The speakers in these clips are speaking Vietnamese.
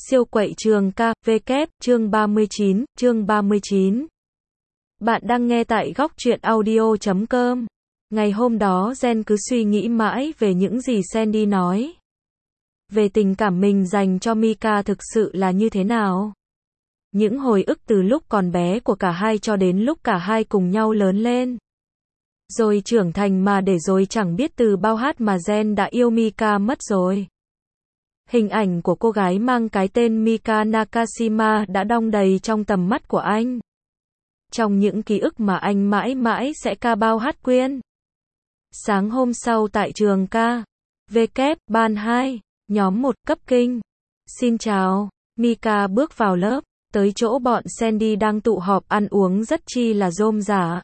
Siêu quậy trường ca, vk, chương 39. Bạn đang nghe tại góc truyện audio.com. Ngày hôm đó Jen cứ suy nghĩ mãi về những gì Sandy nói. Về tình cảm mình dành cho Mika thực sự là như thế nào. Những hồi ức từ lúc còn bé của cả hai cho đến lúc cả hai cùng nhau lớn lên. Rồi trưởng thành mà để rồi chẳng biết từ bao hát mà Jen đã yêu Mika mất rồi. Hình ảnh của cô gái mang cái tên Mika Nakashima đã đong đầy trong tầm mắt của anh. Trong những ký ức mà anh mãi mãi sẽ ca bao hát quyên. Sáng hôm sau tại trường ca, VK, ban 2, nhóm 1, cấp kinh. Xin chào, Mika bước vào lớp, tới chỗ bọn Sandy đang tụ họp ăn uống rất chi là rôm rả.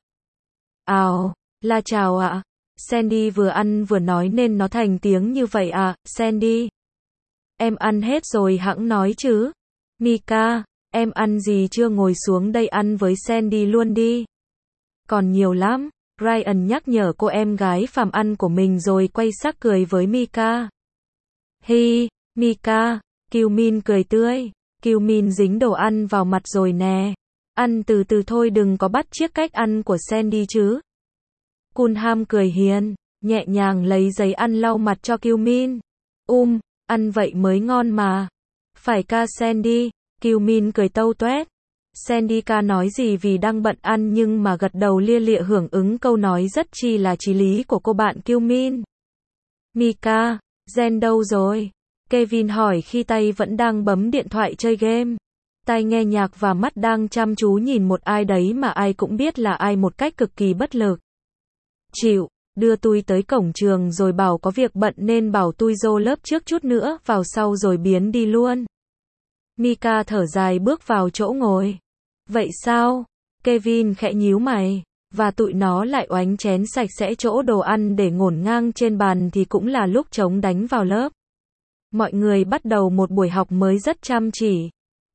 Là chào ạ. Sandy vừa ăn vừa nói nên nó thành tiếng như vậy à, Sandy. Em ăn hết rồi hẵng nói chứ. Mika, em ăn gì chưa, ngồi xuống đây ăn với Sandy luôn đi. Còn nhiều lắm. Ryan nhắc nhở cô em gái phàm ăn của mình rồi quay sắc cười với Mika. Hi, Mika, Kyumin cười tươi. Kyumin dính đồ ăn vào mặt rồi nè. Ăn từ từ thôi, đừng có bắt chước cách ăn của Sandy chứ. Kunham cười hiền, nhẹ nhàng lấy giấy ăn lau mặt cho Kyumin. Ăn vậy mới ngon mà. Phải ca Sandy, Kyumin cười tâu toét. Sandy ca nói gì vì đang bận ăn nhưng mà gật đầu lia lịa hưởng ứng câu nói rất chi là chí lý của cô bạn Kyumin. Mika, Jen đâu rồi? Kevin hỏi khi tay vẫn đang bấm điện thoại chơi game. Tai nghe nhạc và mắt đang chăm chú nhìn một ai đấy mà ai cũng biết là ai một cách cực kỳ bất lực. Chịu. Đưa tôi tới cổng trường rồi bảo có việc bận nên bảo tôi vô lớp trước chút nữa, vào sau rồi biến đi luôn. Mika thở dài bước vào chỗ ngồi. Vậy sao? Kevin khẽ nhíu mày. Và tụi nó lại oánh chén sạch sẽ chỗ đồ ăn để ngổn ngang trên bàn thì cũng là lúc trống đánh vào lớp. Mọi người bắt đầu một buổi học mới rất chăm chỉ.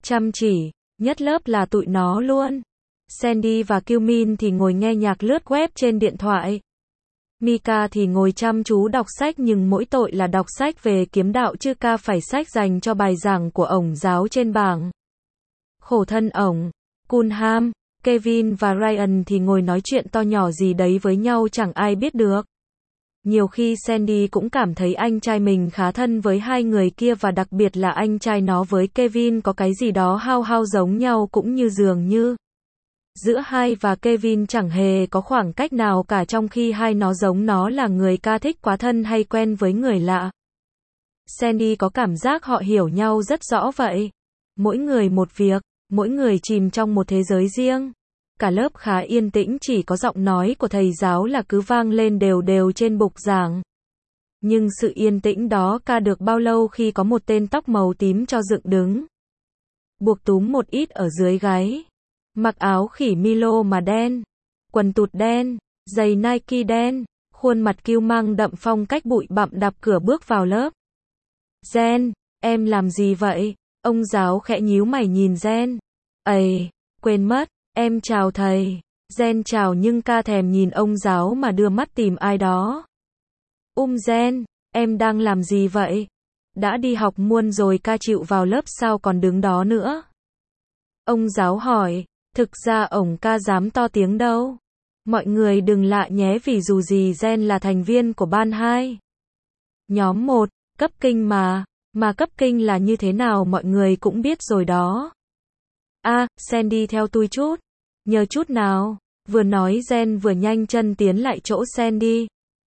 Nhất lớp là tụi nó luôn. Sandy và Kyumin thì ngồi nghe nhạc lướt web trên điện thoại. Mika thì ngồi chăm chú đọc sách, nhưng mỗi tội là đọc sách về kiếm đạo chứ ca phải sách dành cho bài giảng của ổng giáo trên bảng. Khổ thân ổng. Kunham, Kevin và Ryan thì ngồi nói chuyện to nhỏ gì đấy với nhau chẳng ai biết được. Nhiều khi Sandy cũng cảm thấy anh trai mình khá thân với hai người kia, và đặc biệt là anh trai nó với Kevin có cái gì đó hao giống nhau, cũng như dường như giữa hai và Kevin chẳng hề có khoảng cách nào cả, trong khi hai nó giống nó là người ca thích quá thân hay quen với người lạ. Sandy có cảm giác họ hiểu nhau rất rõ vậy. Mỗi người một việc, mỗi người chìm trong một thế giới riêng. Cả lớp khá yên tĩnh, chỉ có giọng nói của thầy giáo là cứ vang lên đều trên bục giảng. Nhưng sự yên tĩnh đó ca được bao lâu khi có một tên tóc màu tím cho dựng đứng. Buộc túm một ít ở dưới gáy. Mặc áo khỉ Milo mà đen, quần tụt đen, giày Nike đen, khuôn mặt kiêu mang đậm phong cách bụi bặm đạp cửa bước vào lớp. Jen, em làm gì vậy? Ông giáo khẽ nhíu mày nhìn Jen. Quên mất, em chào thầy. Jen chào nhưng ca thèm nhìn ông giáo mà đưa mắt tìm ai đó. Jen, em đang làm gì vậy? Đã đi học muôn rồi, ca chịu vào lớp sao còn đứng đó nữa? Ông giáo hỏi. Thực ra ổng ca dám to tiếng đâu. Mọi người đừng lạ nhé, vì dù gì Jen là thành viên của ban 2. Nhóm 1, cấp kinh mà. Mà cấp kinh là như thế nào mọi người cũng biết rồi đó. Sandy theo tôi chút. Nhờ chút nào. Vừa nói Jen vừa nhanh chân tiến lại chỗ Sandy.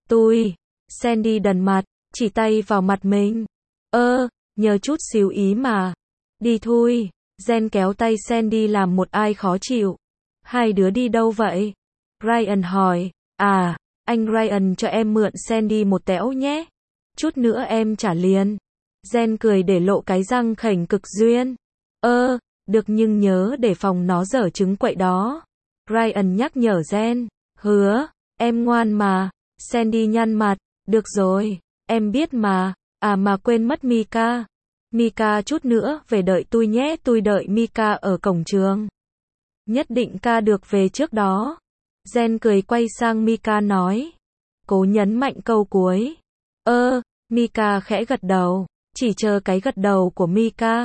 Sandy đần mặt, chỉ tay vào mặt mình. Nhờ chút xíu ý mà. Đi thôi. Jen kéo tay Sandy làm một ai khó chịu. Hai đứa đi đâu vậy? Ryan hỏi. Anh Ryan cho em mượn Sandy một tẽo nhé. Chút nữa em trả liền. Jen cười để lộ cái răng khểnh cực duyên. Được, nhưng nhớ để phòng nó dở trứng quậy đó. Ryan nhắc nhở Jen. Hứa, em ngoan mà. Sandy nhăn mặt. Được rồi, em biết mà. Mà quên mất Mika. Mika chút nữa về đợi tôi nhé, tôi đợi Mika ở cổng trường. Nhất định ca được về trước đó. Jen cười quay sang Mika nói. Cố nhấn mạnh câu cuối. Mika khẽ gật đầu, chỉ chờ cái gật đầu của Mika.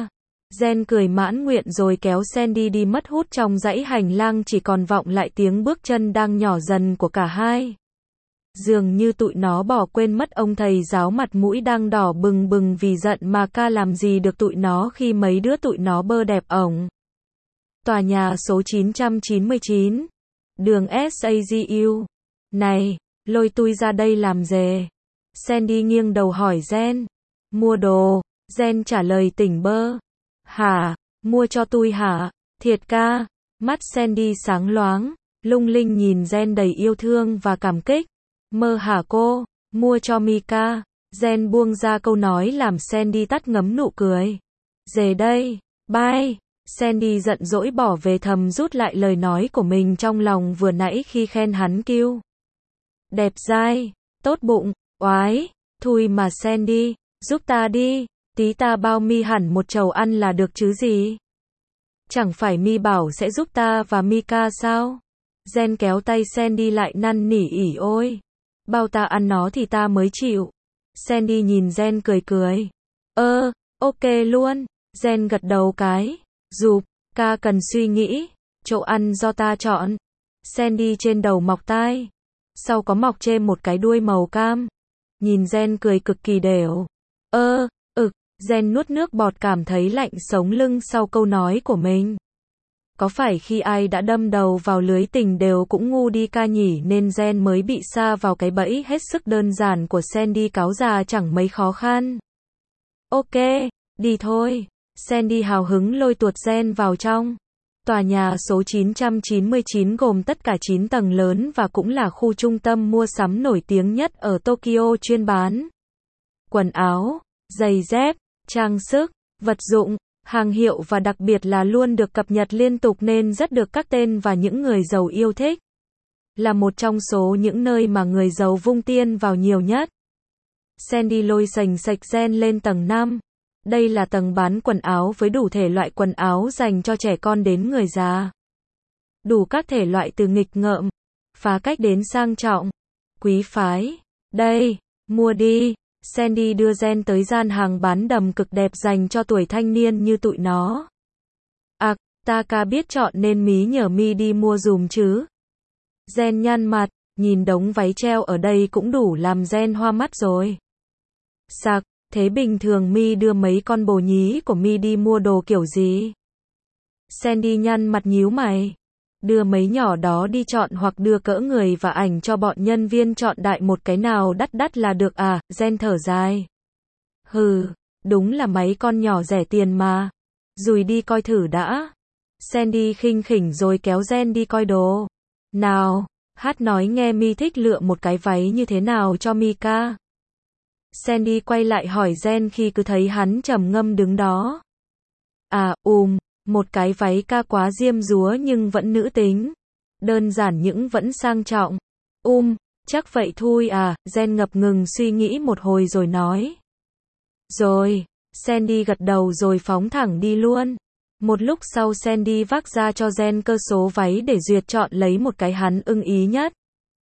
Jen cười mãn nguyện rồi kéo Sandy đi mất hút trong dãy hành lang chỉ còn vọng lại tiếng bước chân đang nhỏ dần của cả hai. Dường như tụi nó bỏ quên mất ông thầy giáo mặt mũi đang đỏ bừng bừng vì giận mà ca làm gì được tụi nó khi mấy đứa tụi nó bơ đẹp ổng. Tòa nhà số 999, đường SAGU. Này, lôi tui ra đây làm gì? Sandy nghiêng đầu hỏi Jen. Mua đồ, Jen trả lời tỉnh bơ. Hả, mua cho tui hả? Thiệt ca, mắt Sandy sáng loáng, lung linh nhìn Jen đầy yêu thương và cảm kích. Mơ hả cô, mua cho Mika. Jen buông ra câu nói làm Sandy tắt ngấm nụ cười. Về đây, bye. Sandy giận dỗi bỏ về thầm rút lại lời nói của mình trong lòng vừa nãy khi khen hắn kêu. Đẹp dai, tốt bụng, oái, thui mà Sandy, giúp ta đi, tí ta bao mi hẳn một chầu ăn là được chứ gì. Chẳng phải mi bảo sẽ giúp ta và Mika sao? Jen kéo tay Sandy lại năn nỉ ỉ ôi. Bao ta ăn nó thì ta mới chịu. Sandy nhìn Jen cười cười. Ok luôn. Jen gật đầu cái. Giúp, ca cần suy nghĩ. Chỗ ăn do ta chọn. Sandy trên đầu mọc tai. Sau có mọc trên một cái đuôi màu cam. Nhìn Jen cười cực kỳ đều. Jen nuốt nước bọt cảm thấy lạnh sống lưng sau câu nói của mình. Có phải khi ai đã đâm đầu vào lưới tình đều cũng ngu đi ca nhỉ nên Jen mới bị sa vào cái bẫy hết sức đơn giản của Sandy cáo già chẳng mấy khó khăn. Ok, đi thôi. Sandy hào hứng lôi tuột Jen vào trong. Tòa nhà số 999 gồm tất cả 9 tầng lớn và cũng là khu trung tâm mua sắm nổi tiếng nhất ở Tokyo chuyên bán quần áo, giày dép, trang sức, vật dụng, hàng hiệu và đặc biệt là luôn được cập nhật liên tục nên rất được các tên và những người giàu yêu thích. Là một trong số những nơi mà người giàu vung tiền vào nhiều nhất. Sandy lôi sành sạch Jen lên tầng 5. Đây là tầng bán quần áo với đủ thể loại quần áo dành cho trẻ con đến người già. Đủ các thể loại từ nghịch ngợm, phá cách đến sang trọng, quý phái. Đây, mua đi. Sandy đưa Jen tới gian hàng bán đầm cực đẹp dành cho tuổi thanh niên như tụi nó. Ta ca biết chọn nên mí nhờ mi đi mua dùm chứ. Jen nhăn mặt, nhìn đống váy treo ở đây cũng đủ làm Jen hoa mắt rồi. Sặc, thế bình thường mi đưa mấy con bồ nhí của mi đi mua đồ kiểu gì? Sandy nhăn mặt nhíu mày. Đưa mấy nhỏ đó đi chọn hoặc đưa cỡ người và ảnh cho bọn nhân viên chọn đại một cái nào đắt đắt là được à, Jen thở dài. Hừ, đúng là mấy con nhỏ rẻ tiền mà. Rùi đi coi thử đã. Sandy khinh khỉnh rồi kéo Jen đi coi đồ. Nào, hát nói nghe mi thích lựa một cái váy như thế nào cho Mika. Sandy quay lại hỏi Jen khi cứ thấy hắn trầm ngâm đứng đó. Một cái váy ca quá diêm dúa nhưng vẫn nữ tính. Đơn giản nhưng vẫn sang trọng. Chắc vậy thôi à, Jen ngập ngừng suy nghĩ một hồi rồi nói. Rồi, Sandy gật đầu rồi phóng thẳng đi luôn. Một lúc sau Sandy vác ra cho Jen cơ số váy để duyệt chọn lấy một cái hắn ưng ý nhất.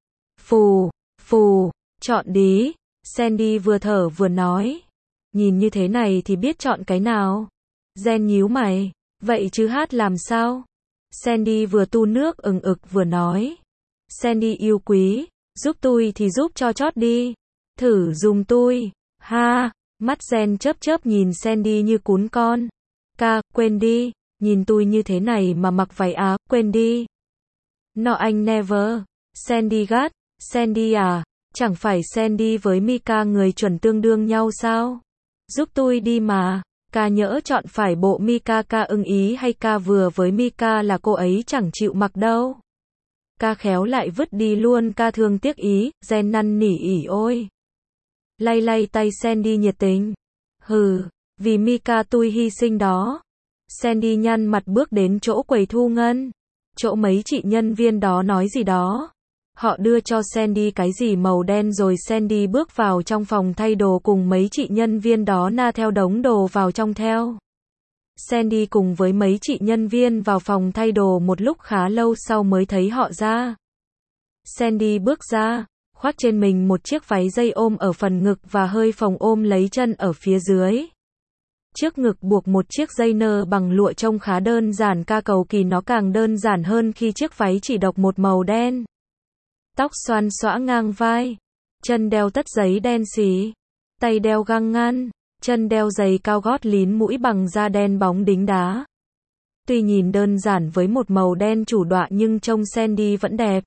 Chọn đi. Sandy vừa thở vừa nói. Nhìn như thế này thì biết chọn cái nào. Jen nhíu mày. Vậy chứ hát làm sao? Sandy vừa tu nước ực vừa nói. Sandy yêu quý, giúp tôi thì giúp cho chót đi. Thử dùm tôi. Ha, mắt Jen chớp nhìn Sandy như cún con. Ca, quên đi, nhìn tôi như thế này mà mặc váy á, quên đi. No anh never. Sandy gắt, Sandy à, chẳng phải Sandy với Mika người chuẩn tương đương nhau sao? Giúp tôi đi mà. Ca nhỡ chọn phải bộ Mika ca ưng ý hay ca vừa với Mika là cô ấy chẳng chịu mặc đâu. Ca khéo lại vứt đi luôn ca thương tiếc ý, Jen năn nỉ ỉ ôi. Lay tay Sandy nhiệt tình. Hừ, vì Mika tôi hy sinh đó. Sandy nhăn mặt bước đến chỗ quầy thu ngân. Chỗ mấy chị nhân viên đó nói gì đó. Họ đưa cho Sandy cái gì màu đen rồi Sandy bước vào trong phòng thay đồ cùng mấy chị nhân viên đó na theo đống đồ vào trong theo. Sandy cùng với mấy chị nhân viên vào phòng thay đồ một lúc khá lâu sau mới thấy họ ra. Sandy bước ra, khoác trên mình một chiếc váy dây ôm ở phần ngực và hơi phồng ôm lấy chân ở phía dưới. Trước ngực buộc một chiếc dây nơ bằng lụa trông khá đơn giản, ca cầu kỳ nó càng đơn giản hơn khi chiếc váy chỉ độc một màu đen. Tóc xoăn xõa ngang vai, chân đeo tất giấy đen xì, tay đeo găng ngăn, chân đeo giày cao gót lín mũi bằng da đen bóng đính đá. Tuy nhìn đơn giản với một màu đen chủ đọa nhưng trông Sandy vẫn đẹp.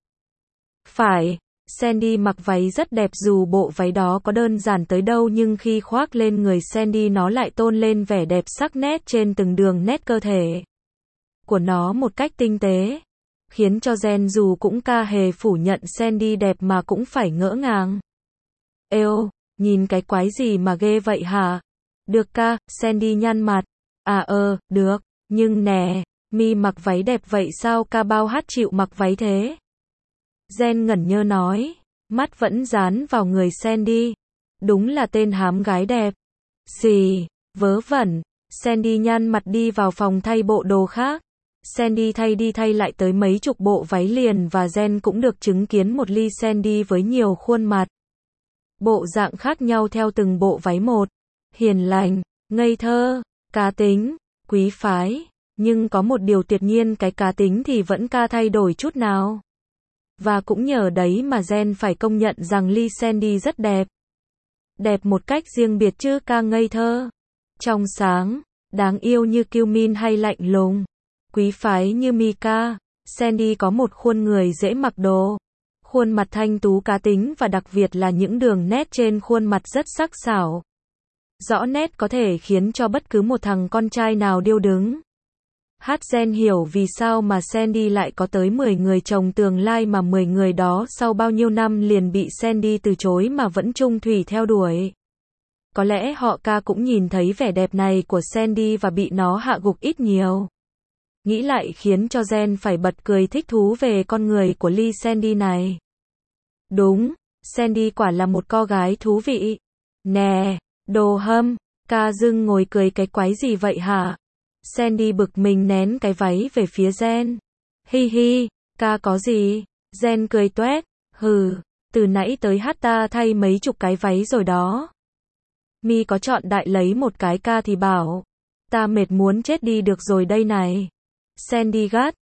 Phải, Sandy mặc váy rất đẹp, dù bộ váy đó có đơn giản tới đâu nhưng khi khoác lên người Sandy nó lại tôn lên vẻ đẹp sắc nét trên từng đường nét cơ thể của nó một cách tinh tế, khiến cho Jen dù cũng ca hề phủ nhận Sandy đẹp mà cũng phải ngỡ ngàng. Êu, nhìn cái quái gì mà ghê vậy hả? Được ca, Sandy nhăn mặt. Được, nhưng nè, mi mặc váy đẹp vậy sao ca bao hát chịu mặc váy thế? Jen ngẩn ngơ nói, mắt vẫn dán vào người Sandy. Đúng là tên hám gái đẹp. Xì, vớ vẩn. Sandy nhăn mặt đi vào phòng thay bộ đồ khác. Sandy thay đi thay lại tới mấy chục bộ váy liền và Jen cũng được chứng kiến một ly Sandy với nhiều khuôn mặt. Bộ dạng khác nhau theo từng bộ váy một. Hiền lành, ngây thơ, cá tính, quý phái. Nhưng có một điều tuyệt nhiên, cái cá tính thì vẫn ca thay đổi chút nào. Và cũng nhờ đấy mà Jen phải công nhận rằng ly Sandy rất đẹp. Đẹp một cách riêng biệt chứ ca ngây thơ, trong sáng, đáng yêu như Kyumin hay lạnh lùng, quý phái như Mika. Sandy có một khuôn người dễ mặc đồ. Khuôn mặt thanh tú cá tính và đặc biệt là những đường nét trên khuôn mặt rất sắc sảo. Rõ nét có thể khiến cho bất cứ một thằng con trai nào điêu đứng. Jen hiểu vì sao mà Sandy lại có tới 10 người chồng tương lai mà 10 người đó sau bao nhiêu năm liền bị Sandy từ chối mà vẫn chung thủy theo đuổi. Có lẽ họ ca cũng nhìn thấy vẻ đẹp này của Sandy và bị nó hạ gục ít nhiều. Nghĩ lại khiến cho Jen phải bật cười thích thú về con người của ly Sandy này. Đúng, Sandy quả là một cô gái thú vị. Nè, đồ hâm, ca dưng ngồi cười cái quái gì vậy hả? Sandy bực mình nén cái váy về phía Jen. Hi hi, ca có gì? Jen cười toét. Hừ, từ nãy tới hát ta thay mấy chục cái váy rồi đó. Mi có chọn đại lấy một cái ca thì bảo. Ta mệt muốn chết đi được rồi đây này. Sandy gắt.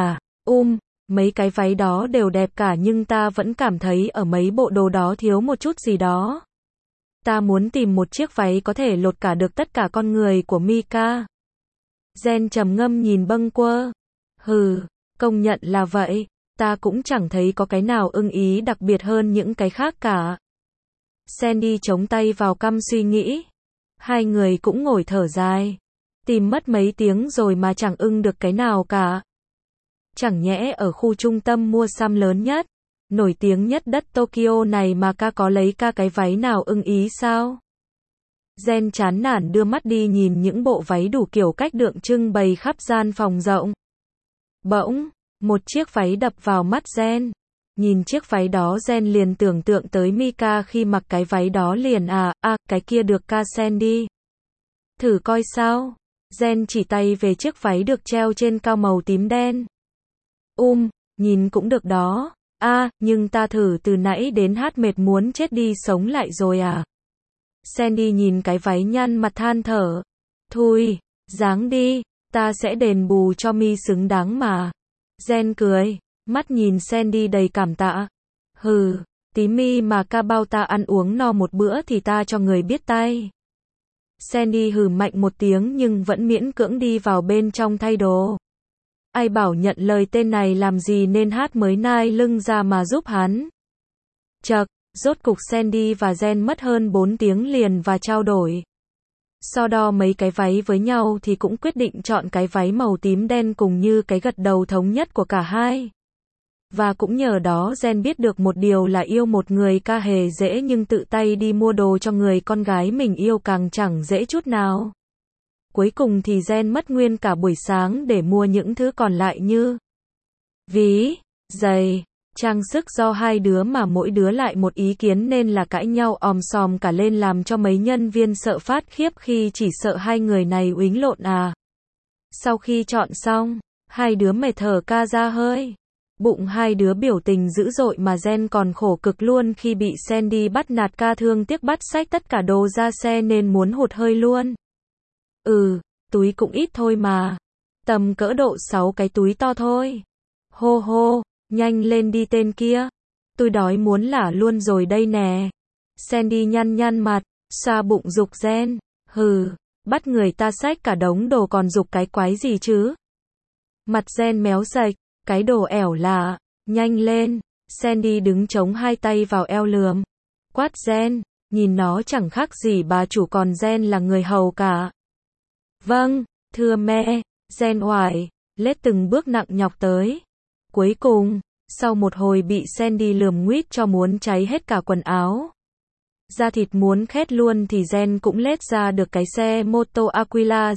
Mấy cái váy đó đều đẹp cả nhưng ta vẫn cảm thấy ở mấy bộ đồ đó thiếu một chút gì đó. Ta muốn tìm một chiếc váy có thể lột cả được tất cả con người của Mika. Jen trầm ngâm nhìn bâng quơ. Hừ, công nhận là vậy, ta cũng chẳng thấy có cái nào ưng ý đặc biệt hơn những cái khác cả. Sandy chống tay vào căm suy nghĩ. Hai người cũng ngồi thở dài. Tìm mất mấy tiếng rồi mà chẳng ưng được cái nào cả. Chẳng nhẽ ở khu trung tâm mua sắm lớn nhất, nổi tiếng nhất đất Tokyo này mà ca có lấy ca cái váy nào ưng ý sao? Jen chán nản đưa mắt đi nhìn những bộ váy đủ kiểu cách đượng trưng bày khắp gian phòng rộng. Bỗng, một chiếc váy đập vào mắt Jen. Nhìn chiếc váy đó Jen liền tưởng tượng tới Mika khi mặc cái váy đó liền cái kia được ca Sandy. Thử coi sao? Jen chỉ tay về chiếc váy được treo trên cao màu tím đen. Nhìn cũng được đó. Nhưng ta thử từ nãy đến hát mệt muốn chết đi sống lại rồi à? Sandy nhìn cái váy nhăn mặt than thở. Thôi, dáng đi, ta sẽ đền bù cho mi xứng đáng mà. Jen cười, mắt nhìn Sandy đầy cảm tạ. Hừ, tí mi mà ca bao ta ăn uống no một bữa thì ta cho người biết tay. Sandy hừ mạnh một tiếng nhưng vẫn miễn cưỡng đi vào bên trong thay đồ. Ai bảo nhận lời tên này làm gì nên hát mới nai lưng ra mà giúp hắn. Chậc, rốt cục Sandy và Jen mất hơn 4 tiếng liền và trao đổi. So đo mấy cái váy với nhau thì cũng quyết định chọn cái váy màu tím đen cùng như cái gật đầu thống nhất của cả hai. Và cũng nhờ đó Jen biết được một điều là yêu một người ca hề dễ nhưng tự tay đi mua đồ cho người con gái mình yêu càng chẳng dễ chút nào. Cuối cùng thì Jen mất nguyên cả buổi sáng để mua những thứ còn lại như ví, giày, trang sức do hai đứa mà mỗi đứa lại một ý kiến nên là cãi nhau òm sòm cả lên làm cho mấy nhân viên sợ phát khiếp khi chỉ sợ hai người này uýnh lộn à. Sau khi chọn xong, hai đứa mệt thở ca ra hơi. Bụng hai đứa biểu tình dữ dội mà Jen còn khổ cực luôn khi bị Sandy bắt nạt ca thương tiếc bắt xách tất cả đồ ra xe nên muốn hụt hơi luôn. Túi cũng ít thôi mà. Tầm cỡ độ 6 cái túi to thôi. Hô hô, nhanh lên đi tên kia. Tôi đói muốn lả luôn rồi đây nè. Sandy nhăn nhăn mặt, xoa bụng giục Jen. Bắt người ta xách cả đống đồ còn giục cái quái gì chứ? Mặt Jen méo sạch, cái đồ ẻo lả, nhanh lên. Sandy đứng chống hai tay vào eo lườm. Quát Jen, nhìn nó chẳng khác gì bà chủ còn Jen là người hầu cả. Vâng, thưa mẹ, Jen oải, lết từng bước nặng nhọc tới. Cuối cùng, sau một hồi bị Sandy lườm nguýt cho muốn cháy hết cả quần áo. Da thịt muốn khét luôn thì Jen cũng lết ra được cái xe mô tô Aquila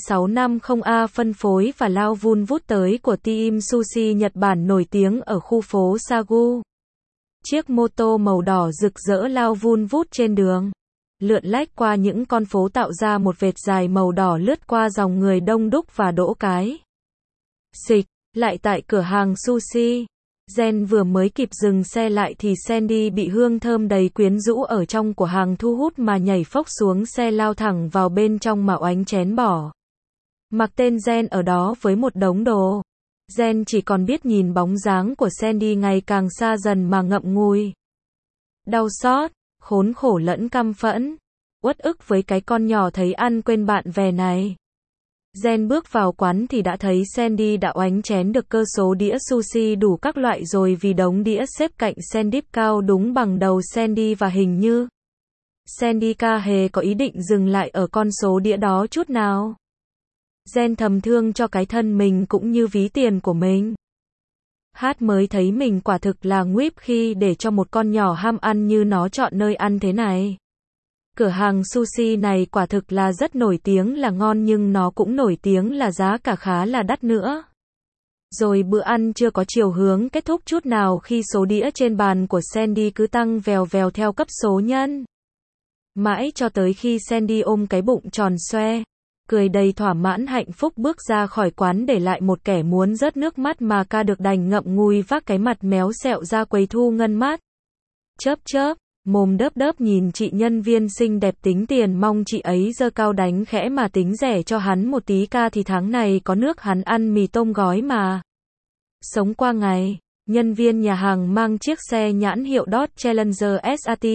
GT650A phân phối và lao vun vút tới của team sushi Nhật Bản nổi tiếng ở khu phố Sagu. Chiếc mô tô màu đỏ rực rỡ lao vun vút trên đường, lượn lách qua những con phố tạo ra một vệt dài màu đỏ lướt qua dòng người đông đúc và đỗ cái. Xịch, lại tại cửa hàng sushi. Jen vừa mới kịp dừng xe lại thì Sandy bị hương thơm đầy quyến rũ ở trong của hàng thu hút mà nhảy phốc xuống xe lao thẳng vào bên trong mà oánh chén bỏ. Mặc tên Jen ở đó với một đống đồ. Jen chỉ còn biết nhìn bóng dáng của Sandy ngày càng xa dần mà ngậm ngùi. Đau xót, khốn khổ lẫn căm phẫn. Uất ức với cái con nhỏ thấy ăn quên bạn về này. Jen bước vào quán thì đã thấy Sandy đã oánh chén được cơ số đĩa sushi đủ các loại rồi vì đống đĩa xếp cạnh Sandy cao đúng bằng đầu Sandy và hình như Sandy ca hề có ý định dừng lại ở con số đĩa đó chút nào. Jen thầm thương cho cái thân mình cũng như ví tiền của mình. Hát mới thấy mình quả thực là nguýp khi để cho một con nhỏ ham ăn như nó chọn nơi ăn thế này. Cửa hàng sushi này quả thực là rất nổi tiếng là ngon nhưng nó cũng nổi tiếng là giá cả khá là đắt nữa. Rồi bữa ăn chưa có chiều hướng kết thúc chút nào khi số đĩa trên bàn của Sandy cứ tăng vèo vèo theo cấp số nhân. Mãi cho tới khi Sandy ôm cái bụng tròn xoe, cười đầy thỏa mãn hạnh phúc bước ra khỏi quán để lại một kẻ muốn rớt nước mắt mà ca được đành ngậm ngùi vác cái mặt méo xẹo ra quầy thu ngân mắt. Chớp chớp, mồm đớp đớp nhìn chị nhân viên xinh đẹp tính tiền mong chị ấy giơ cao đánh khẽ mà tính rẻ cho hắn một tí ca thì tháng này có nước hắn ăn mì tôm gói mà. Sống qua ngày, nhân viên nhà hàng mang chiếc xe nhãn hiệu Dodge Challenger SAT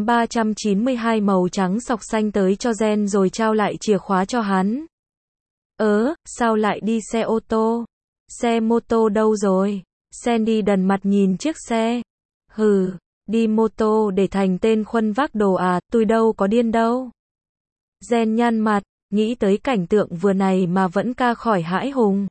8392 màu trắng sọc xanh tới cho Jen rồi trao lại chìa khóa cho hắn. Sao lại đi xe ô tô? Xe mô tô đâu rồi? Sandy đần mặt nhìn chiếc xe. Đi mô tô để thành tên khuân vác đồ à, tôi đâu có điên đâu. Jen nhăn mặt, nghĩ tới cảnh tượng vừa này mà vẫn ca khỏi hãi hùng.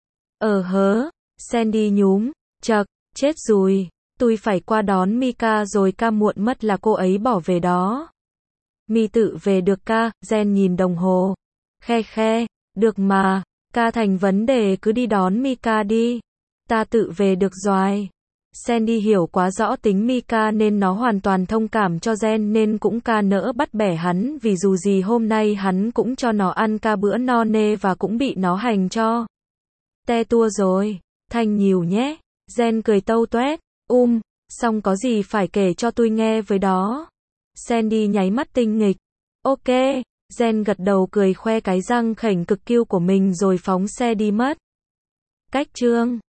Sandy nhúm, chậc, chết rồi, tôi phải qua đón Mika rồi ca muộn mất là cô ấy bỏ về đó. Mi tự về được ca, Jen nhìn đồng hồ. Khe, được mà, ca thành vấn đề cứ đi đón Mika đi. Ta tự về được rồi. Sandy hiểu quá rõ tính Mika nên nó hoàn toàn thông cảm cho Jen nên cũng ca nỡ bắt bẻ hắn vì dù gì hôm nay hắn cũng cho nó ăn ca bữa no nê và cũng bị nó hành cho. Te tua rồi, thanh nhiều nhé. Jen cười tâu toét, xong có gì phải kể cho tôi nghe với đó. Sandy nháy mắt tinh nghịch. Ok, Jen gật đầu cười khoe cái răng khểnh cực cute của mình rồi phóng xe đi mất. Cách chương